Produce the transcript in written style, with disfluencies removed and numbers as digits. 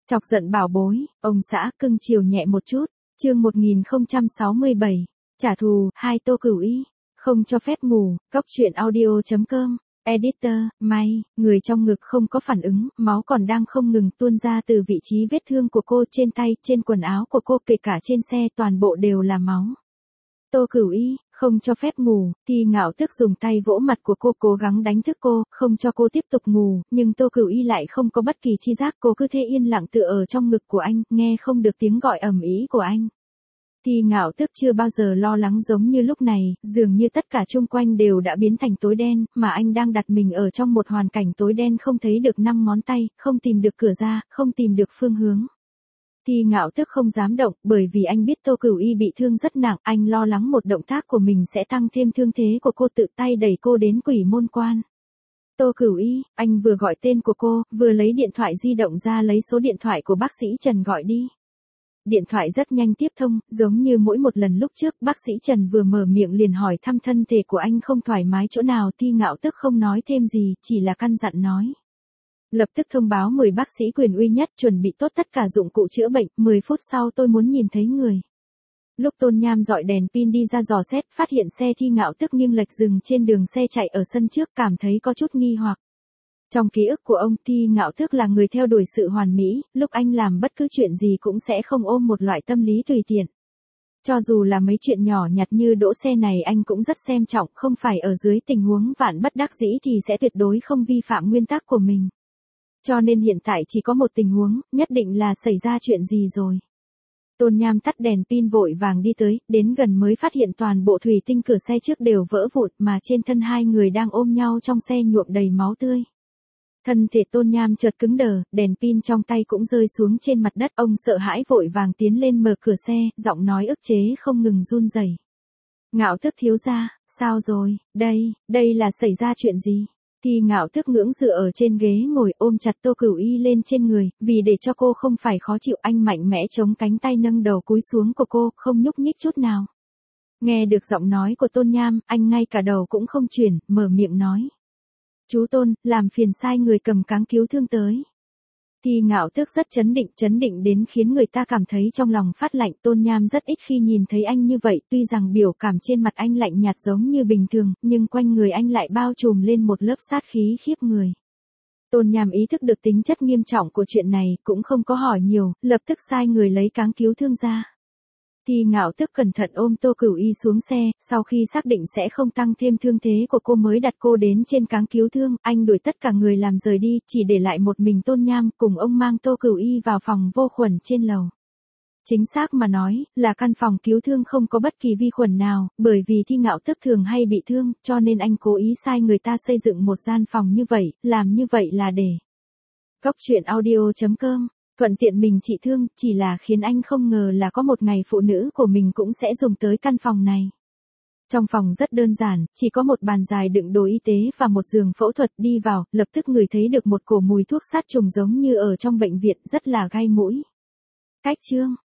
Chọc giận bảo bối, ông xã cưng chiều nhẹ một chút. Chương 1067. Trả thù, hai Tô Cửu Y. Không cho phép ngủ, cóc truyện audio.com. Editor, may, người trong ngực không có phản ứng, máu còn đang không ngừng tuôn ra từ vị trí vết thương của cô, trên tay, trên quần áo của cô, kể cả trên xe, toàn bộ đều là máu. Tô Cửu Y, không cho phép ngủ, Thi Ngạo Tước dùng tay vỗ mặt của cô, cố gắng đánh thức cô, không cho cô tiếp tục ngủ, nhưng Tô Cửu Y lại không có bất kỳ chi giác, cô cứ thế yên lặng tựa ở trong ngực của anh, nghe không được tiếng gọi ầm ĩ của anh. Thi Ngạo Tước chưa bao giờ lo lắng giống như lúc này, dường như tất cả chung quanh đều đã biến thành tối đen, mà anh đang đặt mình ở trong một hoàn cảnh tối đen, không thấy được 5 ngón tay, không tìm được cửa ra, không tìm được phương hướng. Thi Ngạo Tước không dám động, bởi vì anh biết Tô Cửu Y bị thương rất nặng, anh lo lắng một động tác của mình sẽ tăng thêm thương thế của cô, tự tay đẩy cô đến Quỷ Môn Quan. Tô Cửu Y, anh vừa gọi tên của cô, vừa lấy điện thoại di động ra lấy số điện thoại của bác sĩ Trần gọi đi. Điện thoại rất nhanh tiếp thông, giống như mỗi một lần lúc trước, bác sĩ Trần vừa mở miệng liền hỏi thăm thân thể của anh không thoải mái chỗ nào. Thi Ngạo Tước không nói thêm gì, chỉ là căn dặn nói. Lập tức thông báo 10 bác sĩ quyền uy nhất, chuẩn bị tốt tất cả dụng cụ chữa bệnh, 10 phút sau tôi muốn nhìn thấy người. Lúc Tôn Nham dọi đèn pin đi ra dò xét, phát hiện xe Thi Ngạo Tước nghiêng lệch dừng trên đường xe chạy ở sân trước, cảm thấy có chút nghi hoặc. Trong ký ức của ông, Thi Ngạo Tước là người theo đuổi sự hoàn mỹ, lúc anh làm bất cứ chuyện gì cũng sẽ không ôm một loại tâm lý tùy tiện. Cho dù là mấy chuyện nhỏ nhặt như đỗ xe này anh cũng rất xem trọng, không phải ở dưới tình huống vạn bất đắc dĩ thì sẽ tuyệt đối không vi phạm nguyên tắc của mình. Cho nên hiện tại chỉ có một tình huống, nhất định là xảy ra chuyện gì rồi. Tôn Nham tắt đèn pin vội vàng đi tới, đến gần mới phát hiện toàn bộ thủy tinh cửa xe trước đều vỡ vụn, mà trên thân hai người đang ôm nhau trong xe nhuộm đầy máu tươi. Thân thể Tôn Nham chợt cứng đờ, đèn pin trong tay cũng rơi xuống trên mặt đất, ông sợ hãi vội vàng tiến lên mở cửa xe, giọng nói ức chế không ngừng run rẩy. Ngạo Tước thiếu gia, sao rồi, đây là xảy ra chuyện gì? Thì Ngạo Tước ngưỡng dựa ở trên ghế ngồi ôm chặt Tô Cửu Y lên trên người, vì để cho cô không phải khó chịu anh mạnh mẽ chống cánh tay nâng đầu cúi xuống của cô, không nhúc nhích chút nào. Nghe được giọng nói của Tôn Nham, anh ngay cả đầu cũng không chuyển, mở miệng nói. Chú Tôn, làm phiền sai người cầm cáng cứu thương tới. Thì Ngạo Tước rất chấn định đến khiến người ta cảm thấy trong lòng phát lạnh. Tôn Nham rất ít khi nhìn thấy anh như vậy, tuy rằng biểu cảm trên mặt anh lạnh nhạt giống như bình thường, nhưng quanh người anh lại bao trùm lên một lớp sát khí khiếp người. Tôn Nham ý thức được tính chất nghiêm trọng của chuyện này, cũng không có hỏi nhiều, lập tức sai người lấy cáng cứu thương ra. Thì Ngạo Tước cẩn thận ôm Tô Cửu Y xuống xe, sau khi xác định sẽ không tăng thêm thương thế của cô mới đặt cô đến trên cáng cứu thương, anh đuổi tất cả người làm rời đi, chỉ để lại một mình Tôn Nham, cùng ông mang Tô Cửu Y vào phòng vô khuẩn trên lầu. Chính xác mà nói, là căn phòng cứu thương không có bất kỳ vi khuẩn nào, bởi vì Thi Ngạo Tước thường hay bị thương, cho nên anh cố ý sai người ta xây dựng một gian phòng như vậy, làm như vậy là để. Cóc truyện audio.com. Thuận tiện mình trị thương, chỉ là khiến anh không ngờ là có một ngày phụ nữ của mình cũng sẽ dùng tới căn phòng này. Trong phòng rất đơn giản, chỉ có một bàn dài đựng đồ y tế và một giường phẫu thuật. Đi vào, lập tức ngửi thấy được một cổ mùi thuốc sát trùng giống như ở trong bệnh viện, rất là gai mũi. Cách chương.